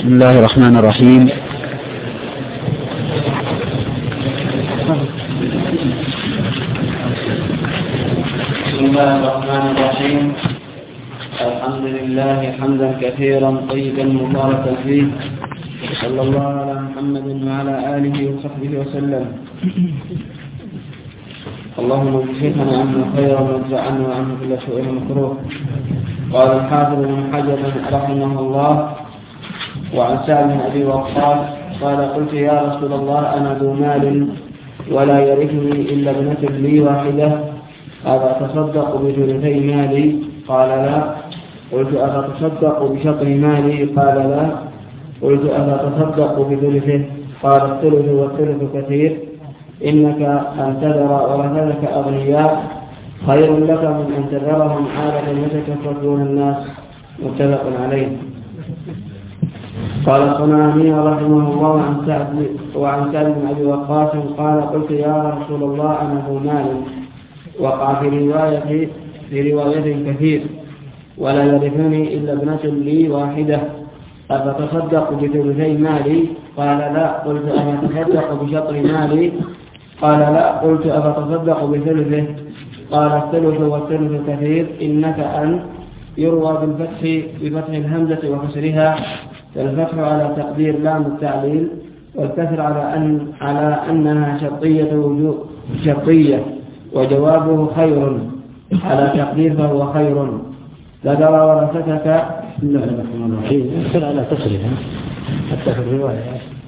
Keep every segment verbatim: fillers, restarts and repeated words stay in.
بسم الله الرحمن الرحيم. بسم الله الرحمن الرحيم. الحمد لله حمدا كثيرا طيبا مباركا فيه، صلى الله على محمد وعلى آله وصحبه وسلم. اللهم اجزنا عنا خيرا وادفع عنا وعنه كل سوء مكروه. قال الحافظ بن حجر رحمه الله: وعن سعد بن أبي وقاص قال: قلت يا رسول الله أنا ذو مال ولا يرثني إلا ابنة لي واحدة، أفأتصدق بثلثي مالي؟ قال لا. قلت أفتصدق بشطر مالي؟ قال لا. قلت أفتصدق بثلثه؟ قال الثلث والثلث كثير، إنك أن تذر ورثتك أغنياء خير لك من أن تذرهم عالة يتكففون الناس. متفق عليه. قال الصنعاني رحمه الله عن سعد وعن سعد بن أبي وقاص قال: قلت يا رسول الله أنا ذو مال، وقع في رواية في رواية كثير، ولا يرثني إلا ابنة لي واحدة، أفتصدق بثلثي مالي؟ قال لا. قلت أفتصدق بشطر مالي؟ قال لا. قلت أفتصدق بثلثه؟ قال الثلث والثلث كثير، إنك أن يروى بالفتح بفتح الهمزة وكسرها، فالفتح على تقدير لام التعليل، والكسر على أن على أنها شرطية وجوب شرطية، وجوابه خير على تقدير فهو خير. ذكر ورثتك. بسم الله الرحمن الرحيم. يذكر على تصريفها حتى في الرواية.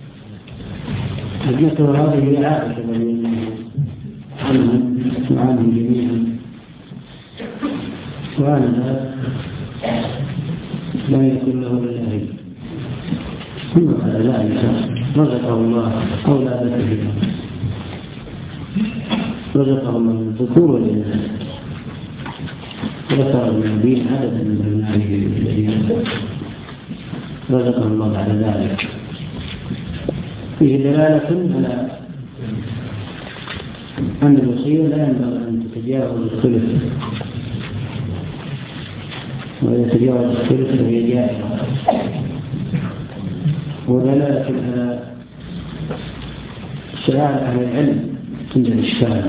ابنته هذه عائشة رضي الله عنها وعنهم جميعا، وعنها لم يكن له إلا هي، ثم قال ذلك رزقه الله أولادته، رزقه الله من الذكور والإناث، وذكر النبي عددا من أبنائه الذين رزقه الله بعد ذلك. فيه دلالة على أن الوصية لا ينبغي أن تتجاوز الثلث، وإذا تجاوز الثلث فهي جائزة. ودلالة على شرائع أهل العلم عند الإشكال،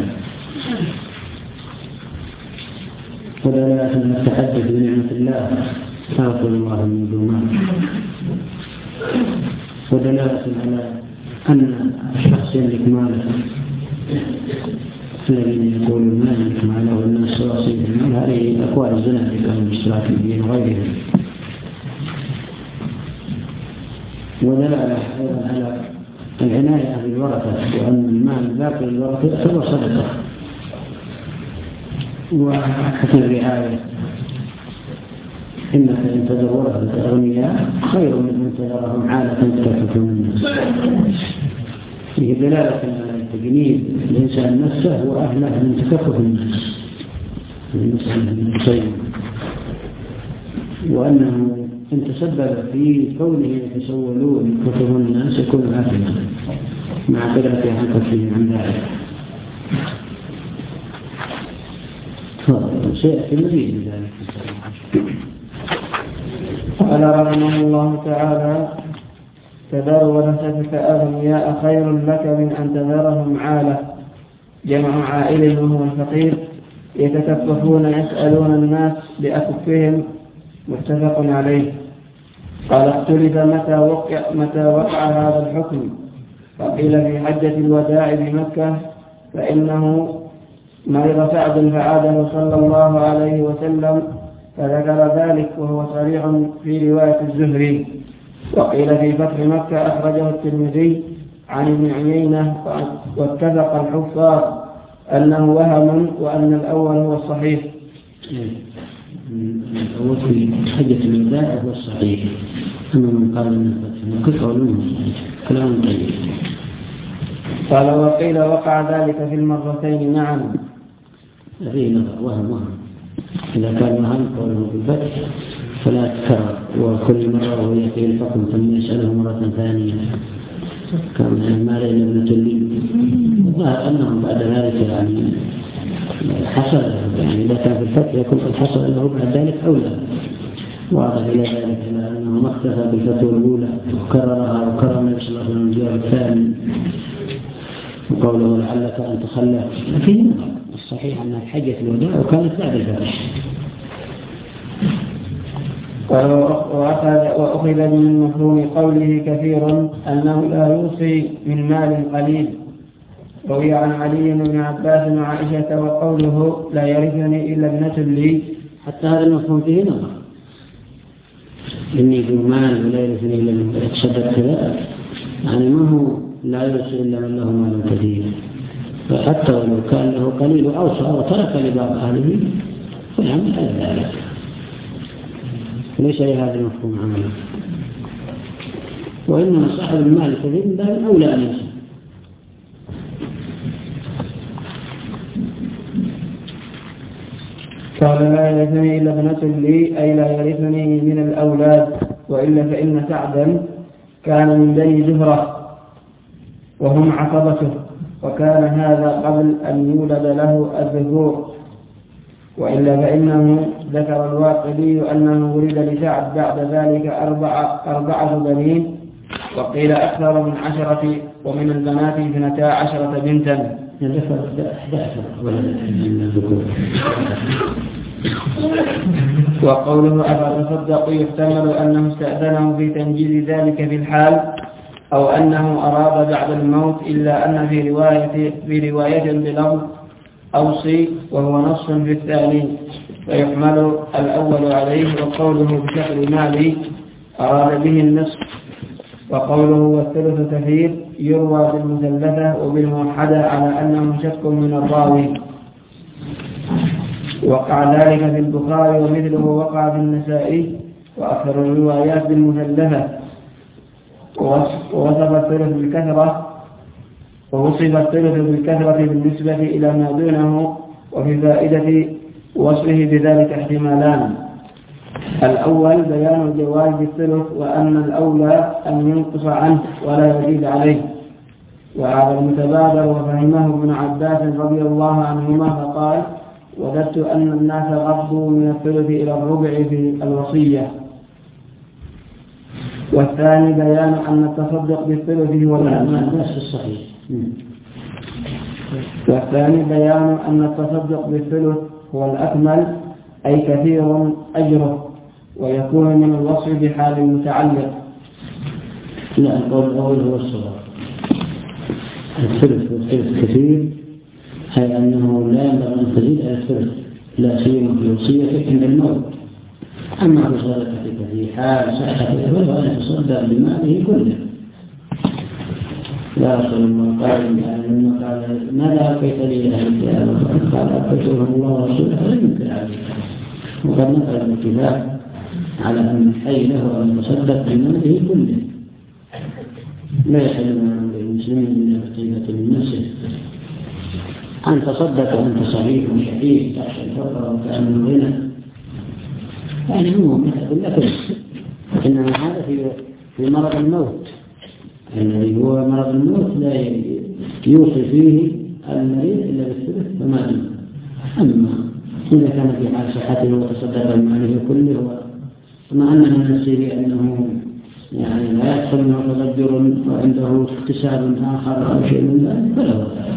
ودلالة على التحدث بنعمة الله أغفر الله من ذنوبه، ودلالة على أن الشخص يملك ماله، الذين يقولون ما يملك ماله والناس واصل المال، هذه أقوال الزنادقة والاشتراك الدين وغيرهم. ودلالة على العناية بالورثة، وأن المال ذاك الورثة يعتبر صدقة، وحسن الرعاية، إنك إن تذر ورثة أغنياء خير من أن تذرهم عالة يتكففون الناس. فيه دلالة على تجنيد الإنسان نفسه وأهله من تكفف الناس، وأنه إن تسبب في كونه يتسولون يكففون الناس يكون عافيا مع قدرته عن كفهم عن ذلك. سيأتي المزيد من ذلك. قال رحمه الله تعالى: تذر ورثتك أغنياء خير لك من أن تذرهم عالة، جمع عائل وهو الفقير، يتكففون يسألون الناس بأكفهم. متفق عليه. قال اختلف متى وقع, متى وقع هذا الحكم، فقيل في حجة الوداع بمكة، فإنه مرض سعد فعاده صلى الله عليه وسلم فذكر ذلك، وهو صريح في رواية الزهري. وقيل في فتح مكة أخرجه الترمذي عن ابن عيينة، واتفق الحفاظ أنه وهم وأن الأول هو الصحيح. الأول في حجة الوداع هو الصحيح، أما من قال أنه فتح مكة قولونه كلام طيب. قال وقيل وقع ذلك في المرتين معا. هذه نظر وهم وهم إذا كان وهم قوله بالفتح فلا تكرر، وكل مرة وهو يأتي الحكم ثم يسأله مرة ثانية كان ما لين ابنة لي. الظاهر أنهم بعد ذلك يعني حصل، يعني إذا كان في الفتح يكون قد حصل له بعد ذلك أولى، وأضف إلى ذلك إلى أنه ما اكتفى بالفتوى الأولى وكررها وكرر النبي صلى الله عليه وسلم الجواب الثاني وقوله لعلك أن تخلف، لكن الصحيح أنها حجة الوداع وكانت بعد الفتح. وأخذ من مفهوم قوله كثير أنه لا يوصي من مال قليل. روي عن علي بن عباس وعائشة وقوله لا يرثني إلا ابنة لي، حتى هذا المفهوم فيه نظر، إني في مال ولا يرثني إلا من يتصدق كذا، يعني ما هو لا يوصي إلا من له مال كثير، فحتى ولو كان له قليل أوصى أو ترك لبعض أهله فيعمل على ذلك، ليس لهذا المفهوم عمله. وإنما صاحب المال كثير من باب أولى أن يوصي. قال لا يرثني إلا ابنة لي، أي لا يرثني من الأولاد، وإلا فإن سعدا كان من بني زهرة وهم عصبته، وكان هذا قبل أن يولد له الذكور، وإلا فإنه ذكر الواقدي أنه ولد لسعد بعد ذلك أربعة, أربعة بنين، وقيل أكثر من عشرة، ومن البنات اثنتا عشرة بنتا. وقوله أفتصدق يحتمل أنه استأذنه في تنجيز ذلك في الحال، أو أنه أراد بعد الموت، إلا أن في رواية, في رواية بلفظ أوصي وهو نص في الثاني، فيحمل الأول عليه. وقوله بشكل مالي أراد به النصف. وقوله والثلث كثير يروى بالمثلثة وبالموحدة على أنه شك من الراوي، وقع ذلك في البخاري ومثله وقع في النسائي، وأكثر الروايات بالمثلثة. ووصف الثلث بالكثرة ووصف الثلث بالكثرة بالنسبة إلى ما دونه. وفي فائدة وصفه بذلك احتمالان: الأول بيان الجواز بالثلث، وأن الأولى أن ينقص عنه ولا يزيد عليه، وهذا المتبادر وفهمه ابن عباس رضي الله عنهما، فقال: وددت أن الناس غضوا من الثلث إلى الربع في الوصية. والثاني بيان أن التصدق بالثلث هو الأكمل. والثاني بيان أن التصدق بالثلث هو الأكمل، أي كثير أجره، ويكون من الوصف بحال المتعلق. لا، القول الأول هو الصواب. الثلث والثلث كثير، هي أنه لا ينبغي أن تزيد على الثلث، لا سيما في وصيتك عند الموت. أما بصدقتك في حال صحتك فلا أن تصدق بماله كله. لا رسول الله قال لما قال ماذا أبقيت لي أهلك يا رب؟ قال أبقيته الله ورسوله فلم ينكر عليك. وقد نقل الاتفاق على أن الحي له أن يتصدق بماله كله، لا يحل للمسلمين من الطيبة من نفسه أن تصدق وأنت صغير شديد تحت الفقر وكأن الغنى، يعني هو مثل لكن إنما هذا في في مرض الموت، الذي هو مرض الموت لا يوصي فيه المريض إلا بالثلث فما دون. أما إذا كان في حال صحته وتصدق بماله كله، ومع أنه نفسه أنه يعني لا يحصل منه تغجر وعنده اكتساب آخر أو شيء من ذلك فله ذلك.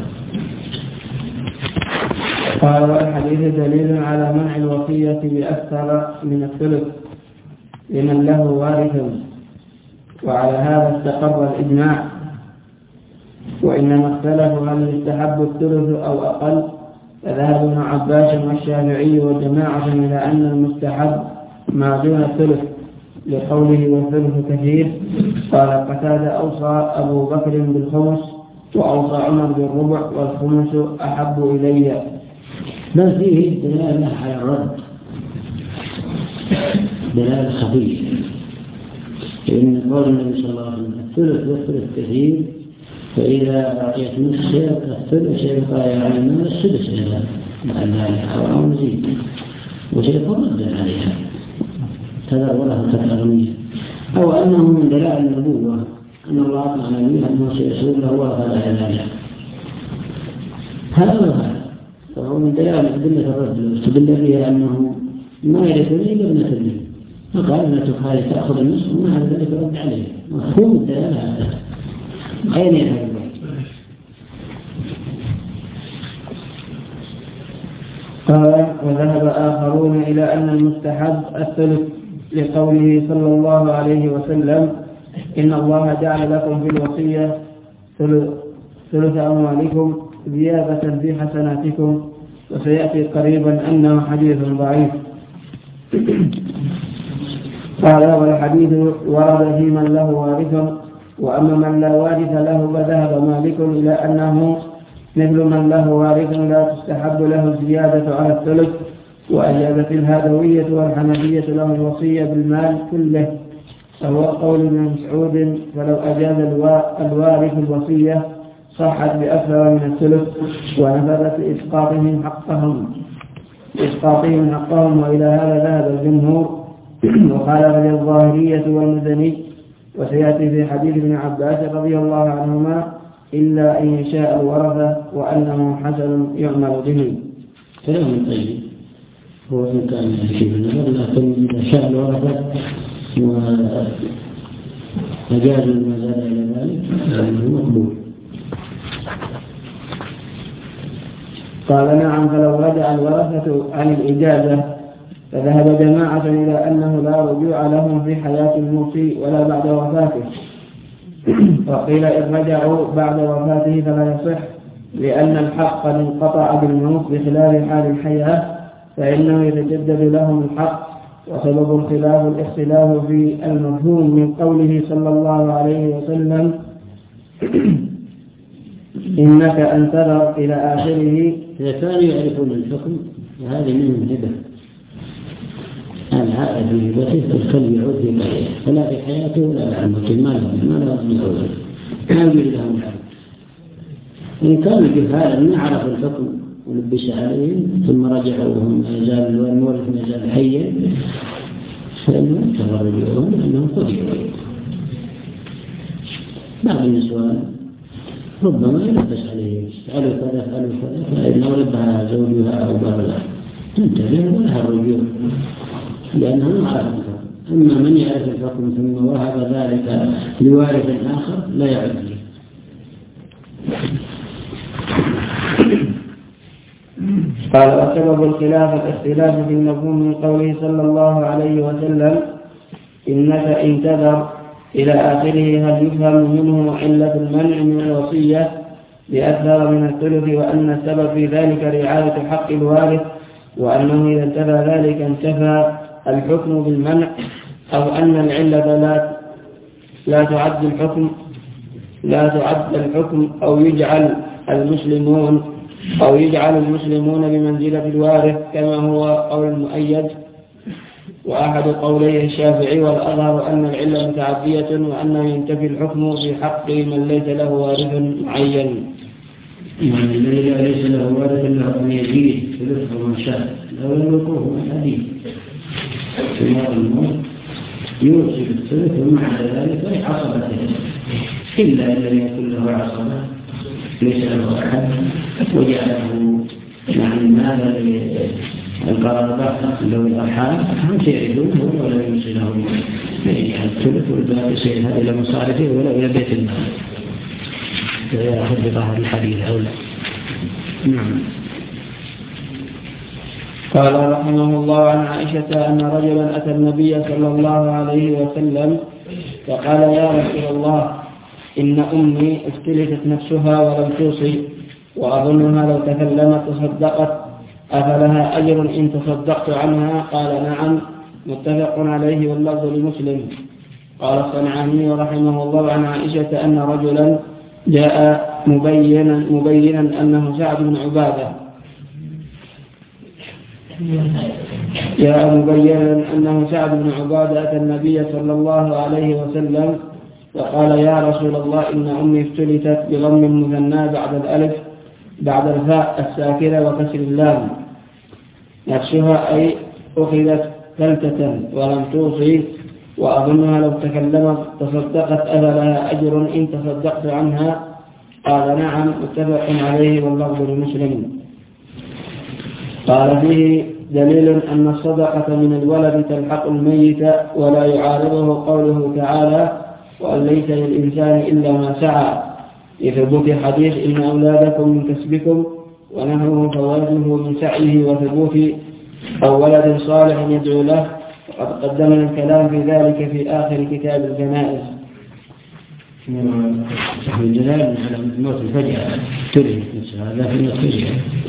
قال: والحديث دليل على منع الوصية بأكثر من الثلث لمن له وارث، وعلى هذا استقر الإجماع. وإنما اختلفوا هل يستحب الثلث أو أقل، فذهب ابن عباس والشافعي وجماعة إلى أن المستحب ما دون الثلث، لقوله والثلث كثير. قال قتادة: أوصى أبو بكر بالخمس، وأوصى عمر بالربع، والخمس أحب إلي. ما فيه دلالة على الرد، دلالة خفيفة، لأن قول النبي صلى الله عليه وسلم الثلث والثلث كثير، فإذا أعطيت نصف الثلث يبقى يعني من السدس إلى مع ذلك أو مزيد، وسيكون ردا عليها تذر وله كالأغنية، أو أنه من دلائل النبوة أن الله أطلع نبيه أنه سيسول له وفاد على ذلك. هذا وهذا فهو من دلائل أدلة الرد، واستدل به أنه ما يرثني إلا ابنة لي، فقال لا تخالف تأخذ النصف ومع ذلك رد عليه مفهوم الدلالة هذا أين يذهب؟ قال وذهب آخرون إلى أن المستحب الثلث لقوله صلى الله عليه وسلم إن الله جعل لكم في الوصية ثلث أموالكم زيادة في حسناتكم، وسيأتي قريبا أنه حديث ضعيف. قال والحديث ورد في من له وارث، وأما من لا وارث له فذهب مالك إلى أنه مثل من له وارث لا تستحب له الزيادة على الثلث، وأجازت الهادوية والحنفية له الوصية بالمال كله، فهو قول ابن مسعود فلو أجاز الوارث الوصية صحت بأكثر من الثلث ونفذت لإسقاطهم حقهم إسقاطهم حقهم وإلى هذا ذهب الجمهور وخالف للظاهرية والمزني، وسيأتي في حديث ابن عباس رضي الله عنهما إلا إن يشاء الورثة وأنه حسن يعمل به. كلام طيب هو إن كان في النظر، لكن إذا شاء الورثة وأجاز المزاد إلى ذلك فإنه مقبول. قال نعم فلو رجع الورثة عن الإجازة فذهب جماعة إلى أنه لا رجوع لهم في حياة الموصي ولا بعد وفاته، وقيل إن رجعوا بعد وفاته فلا يصح لأن الحق قد انقطع بالموت بخلاف حال الحياة، فإنه يتجدد لهم الحق. وسبب الخلاف الاختلاف في المفهوم من قوله صلى الله عليه وسلم إنك أن تذر إلى آخره. إذا كانوا يعرفون الحكم وهذه منهم هبة، العائد في هبته فالكلب يعود في قرية فلا في حياته ولا بعد موته، ما له ما له من قوله ما يجوز لهم الحكم. إن كانوا جهالا ما عرفوا الحكم ولبس عليهم ثم رجعوا وهم ما يزال والمورث ما يزال حيا فإنهم تغرجوهم أنهم قدروا. بعض النسوان ربما يلبس عليه فعلوا كذا فعلوا كذا فإنه نبهها زوجها أو بعضها تنتبه ولها الرجوع لأنها ما عرفت الحكم. أما من يعرف الحكم ثم وهب ذلك لوارث آخر لا يعد به. قال وسبب الخلاف الاختلاف في المفهوم من قوله صلى الله عليه وسلم إنك إن تذر إلى آخره هل يفهم منه علة المنع من الوصية بأكثر من الثلث، وأن السبب في ذلك رعاية حق الوارث، وأنه إذا انتفى ذلك انتفى الحكم بالمنع، أو أن العلة لا لا تعد الحكم لا تعد الحكم أو يجعل المسلمون أو يجعل المسلمون بمنزلة الوارث كما هو قول المؤيد. وأحد قولي الشافعي والأظهر أن العلة متعدية وأنه ينتفي الحكم في حق من ليس له وارث معين. من ليس له وارث له أن يزيد ثلث ما شاء لو يملكه من حديث ثم الموت يوصي بالثلث ومع ذلك عصبته إلا إن لم يكن له عصبة ليس له أحد وجعله يعني ماذا القرابة ذوي الأرحام هم سيعيدونه ولا يوصلهم يجعل الثلث والباقي سيذهب إلى مصارفه ولا إلى بيت المال. يأخذ بظاهر الحديث أو لا. نعم. قال رحمه الله عن عائشة أن رجلا أتى النبي صلى الله عليه وسلم فقال يا رسول الله إن أمي افتلتت نفسها ولم توصي وأظنها لو تكلمت تصدقت أفلها أجر إن تصدقت عنها؟ قال نعم، متفق عليه واللفظ لمسلم. قال الصنعاني رحمه الله عن عائشة أن رجلا جاء مبينا, مبينا أنه سعد بن عبادة جاء مبينا أنه سعد بن عبادة أتى النبي صلى الله عليه وسلم فقال يا رسول الله إن أمي افتلتت بضم المثنى بعد الألف بعد الفاء الساكنة وكسر اللام نفسها أي أخذت ثلثة ولم توصي وأظنها لو تكلمت تصدقت أفلها أجر إن تصدقت عنها؟ قال نعم، متفق عليه واللفظ لمسلم. قال فيه دليل أن الصدقة من الولد تلحق الميت ولا يعارضه قوله تعالى وأن ليس للإنسان إلا ما سعى، لثبوت حديث إن أولادكم من كسبكم ونحوه فوازنه من سعيه وثبوت أو ولد صالح يدعو له، وقد قدمنا الكلام في ذلك في آخر كتاب الجنائز. الجلال على موت الفجأة ترهق هذا في النتيجة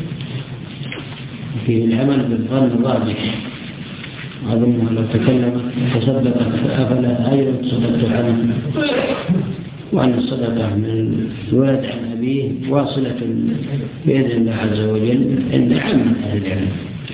في العمل بالظن الراجح. أظنها لو تكلمت تصدقت أفلا أيضا تصدقت عنه، وأن الصدقة من الولد عن أبيه واصلة بإذن الله عز وجل عند عامة أهل العلم.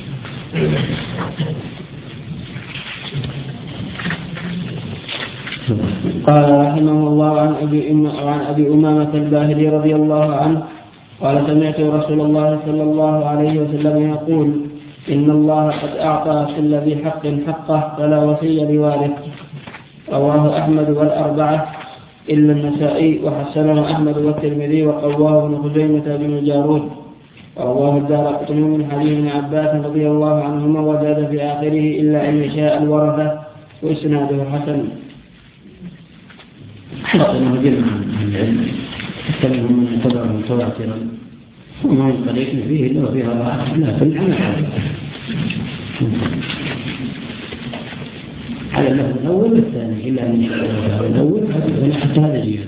قال رحمه الله عن أبي, عن أبي أمامة الباهلي رضي الله عنه قال سمعت رسول الله صلى الله عليه وسلم يقول إن الله قد أعطى كل ذي حق حقه فلا وصي لوارث. رواه أحمد والأربعة إلا النسائي وحسنه أحمد والترمذي وقواه ابن خزيمة بن الجارود. رواه الدارقطني من حديث ابن عباس رضي الله عنهما وزاد في آخره إلا أن يشاء الورثة وإسناده حسن. حسنه جمع عن العلم حتى منهم من اعتبره متواترا وما من طريق فيه إلا وفيها ضعف لكن على حال على اللفظ الأول والثاني إلا أن يشاء الله الأول حتى هذا زيادة.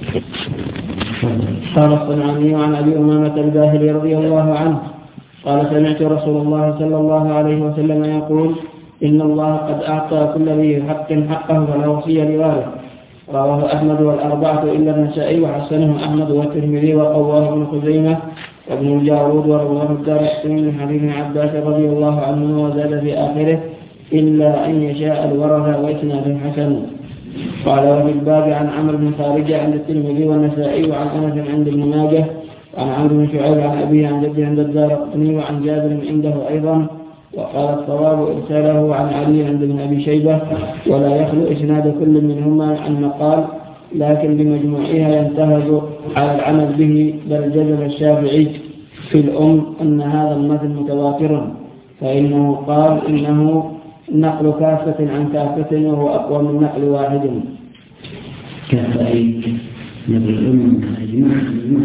قال الصنعاني عن أبي أمامة الباهلي رضي الله عنه قال سمعت رسول الله صلى الله عليه وسلم يقول إن الله قد أعطى كل ذي حق حقه فلا وصي لوارث. رواه أحمد والأربعة إلا النسائي وحسنه أحمد والترمذي وقواه ابن خزيمة وابن الجارود. ورواه الدارقطني من حديث عباس رضي الله عنه وزاد في آخره إلا أن يشاء الورثة وإسناده حسن. قال وفي الباب عن عمرو بن خارجة عند الترمذي والنسائي وعن أنس عند ابن ماجه وعن عمرو بن شعيب عن أبيه عن جده عند الدارقطني وعن جابر عنده أيضا. وقال الصواب إرساله عن علي عند ابن أبي شيبة ولا يخلو إسناد كل منهما عن مقال لكن بمجموعها ينتهز على العمل به. بل جزم الشافعي في الأم أن هذا المثل متواتر فإنه قال إنه نقل كافة عن كافة وهو أقوى من نقل واحد. كافة أي نقل الأم أجمع.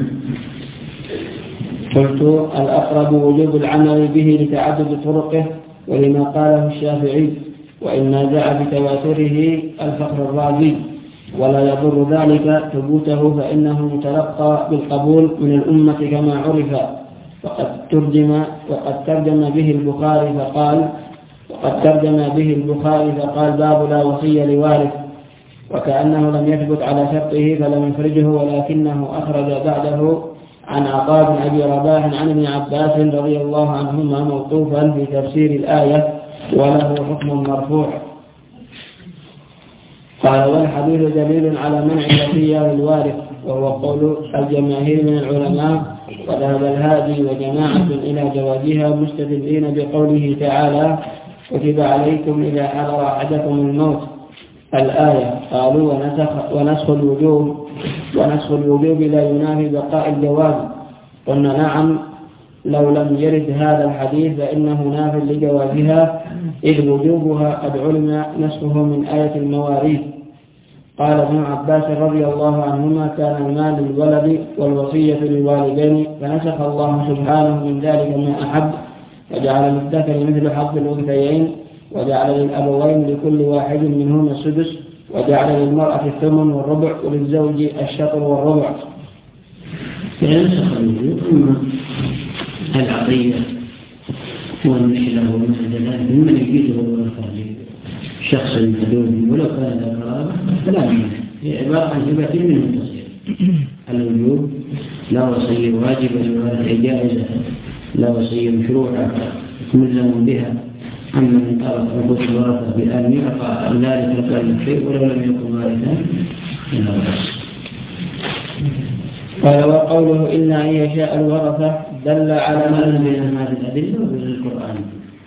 قلت الأقرب وجوب العمل به لتعدد طرقه ولما قاله الشافعي وإن نازع بتواتره الفخر الرازي ولا يضر ذلك ثبوته فإنه متلقى بالقبول من الأمة كما عرف. وقد ترجم وقد ترجم به البخاري فقال وقد ترجم به البخاري فقال باب لا وصي لوارث وكأنه لم يثبت على شرطه فلم يخرجه ولكنه أخرج بعده عن عطاء بن أبي رباح عن ابن عباس رضي الله عنهما موقوفا في تفسير الآية وله حكم مرفوع. قال والحديث دليل على منع الوصية للوارث وهو قول الجماهير من العلماء وذهب الهادي وجماعة إلى جوازها مستدلين بقوله تعالى كتب عليكم إذا حضر أحدكم الموت الآية. قالوا ونسخ, ونسخ الوجوب ونسخ الوجوب لا ينافي بقاء الجواز. قلنا نعم لو لم يرد هذا الحديث فإنه ناف لجوازها إذ وجوبها قد علم نسخه من آية المواريث. قال ابن عباس رضي الله عنهما كان المال للولد والوصية للوالدين فنسخ الله سبحانه من ذلك ما أحب وجعل للذكر مثل حظ الأنثيين وجعل للأبوين لكل واحد منهما السدس وجعل للمرأة الثمن والربع وللزوج الشطر والربع. فنسخ الوجوب أما العطية والنحلة وما ذلك ممن يجيزه الوفاة شخص محدود ولو كان ذا قرابة فلا منه هي عبارة عن هبة منه تصير. الوجوب لا وصية واجبة للوارث جائزة لا وصية مشروعة ملزم بها. أما من طرف عقود الورثة بأن يقع ذلك القلب شيء ولو لم يكن وارثا إلا بس. قال وقوله إلا أن يشاء الورثة دل على ما من هذه الأدلة وفي القرآن.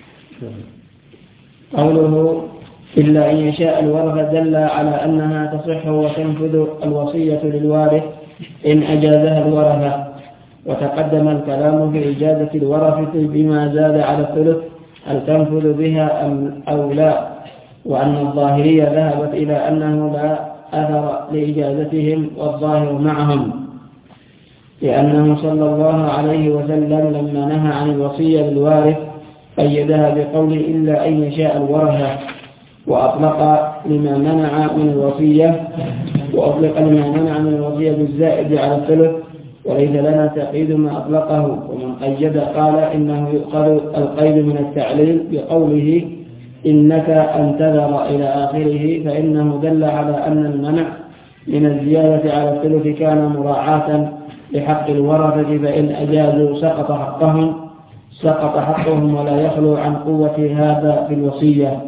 قوله إلا أن يشاء الورثة دل على أنها تصح وتنفذ الوصية للوارث إن أجازها الورثة. وتقدم الكلام في إجازة الورثة بما زاد على الثلث هل تنفذ بها أم أو لا، وأن الظاهرية ذهبت إلى أنه لا أثر لإجازتهم والظاهر معهم، لأنه صلى الله عليه وسلم لما نهى عن الوصية للوارث قيدها بقوله إلا أن يشاء الورثة، وأطلق لما منع من الوصية وأطلق لما منع من الوصية بالزائد على الثلث، وليس لنا تقييد ما أطلقه. ومن قيد قال إنه يؤخذ القيد من التعليل بقوله إنك أن تذر إلى آخره، فإنه دل على أن المنع من الزيادة على الثلث كان مراعاة لحق الورثة، فإن أجازوا سقط حقهم سقط حقهم ولا يخلو عن قوة هذا في الوصية.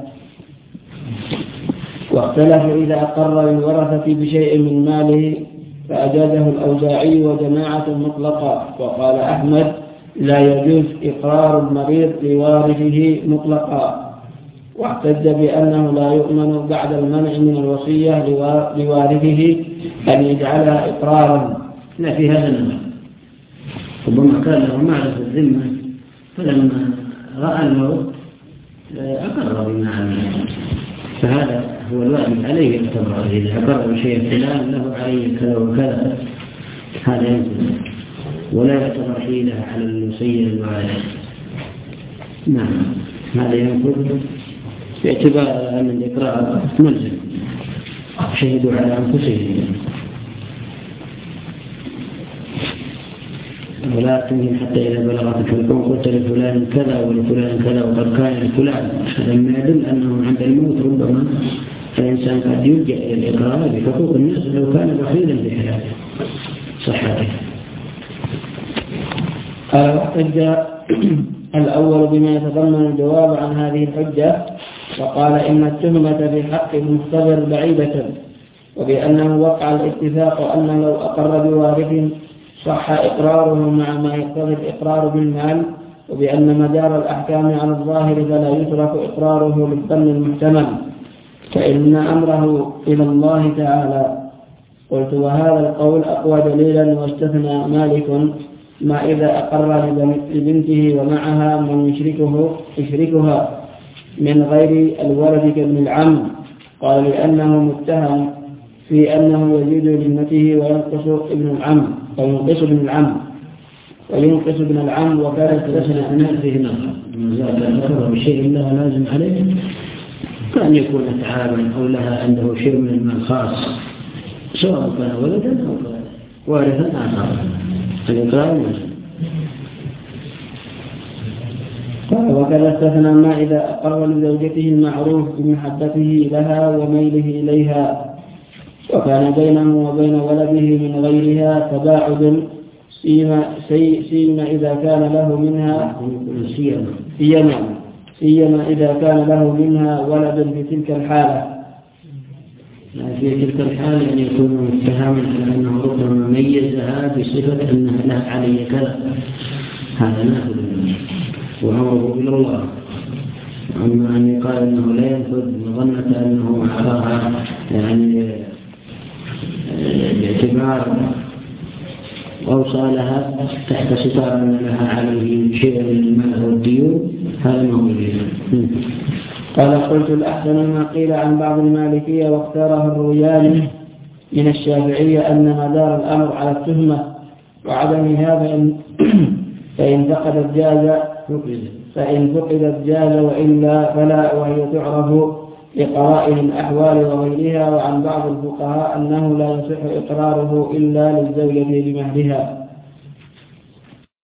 واختلفوا إذا أقر للورثة بشيء من ماله فأجازه الأوزاعي وجماعة مطلقة، وقال أحمد لا يجوز إقرار المريض لوارثه مطلقا، واحتج بأنه لا يؤمن بعد المنع من الوصية لوارثه أن يجعلها إقرارا. لا، في هذا النوع ربما كان له معرفة الذمة فلما رأى الموت أقر بما عمل، فهذا هو الواجب عليه يعتبر إذا أقر شيء فلان له عليه كذا وكذا، هذا ينزل ولا يعتبر حيلة على الوصية للوارث. نعم، هذا ينفذ باعتبار أن الإقرار ملزم، شهدوا على أنفسهم ولا تنهي حتى إذا بلغت الحلقوم قلت لفلان كذا ولفلان كذا وقد كان لفلان، هذا ما يدل أنه عند الموت ربما الإنسان قد يلجأ إلى الإقرار بحقوق الناس لو كان بخيلا بحياته صحته. قال واحتج الأول بما يتضمن الجواب عن هذه الحجة، وقال إن التهمة في حق المختبر بعيدة، وبأنه وقع الاتفاق أن لو أقر بوارث صح إقراره مع ما يقتضي الإقرار بالمال، وبأن مدار الأحكام على الظاهر فلا يترك إقراره للظن المحتمل، فإن أمره إلى الله تعالى. قلت وهذا القول أقوى دليلا، واستثنى مالك ما إذا أقر لبنته ومعها من يشركه يشركها من غير الولد كابن العم، قال لأنه متهم في أنه يزيد لابنته وينقص ابن العم وينقص ابن العم وينقص ابن العم وكان استثنى الناس فيه نظر من زاد أقر بشيء لها لازم عليه، كان يكون أتعابا أو لها عنده شيء من المال خاص سواء كان ولدا أو وارثا آخر، الإقرار مجد. وكذا استثنى ما إذا أقر لزوجته المعروف بمحبته لها وميله إليها، وكان بينه وبين ولده من غيرها تباعد، سيما, سيما إذا كان له منها سيما سيما إذا كان له منها ولد في تلك الحالة. في تلك الحالة أن يكون متهما على أنه ربما ميزها بصفة أنها لها علي كذا، هذا ناخذ منه وأمره إلى الله. أما أن يقال أنه لا ينفذ ظنة أنه أعطاها يعني باعتبار أوصالها تحت ستار أن لها عليه شيء من المال والديون، هذا ما هو الجيد. قال قلت الأحسن ما قيل عن بعض المالكية واختاره الروياني من الشافعية أن مدار الأمر على التهمة وعدم هذا فإن فقدت جاز فإن فقدت جاز وإلا فلا، وهي تعرف لقرائن الأحوال وغيرها. وعن بعض الفقهاء أنه لا يصح إقراره إلا للزوجة بمهرها،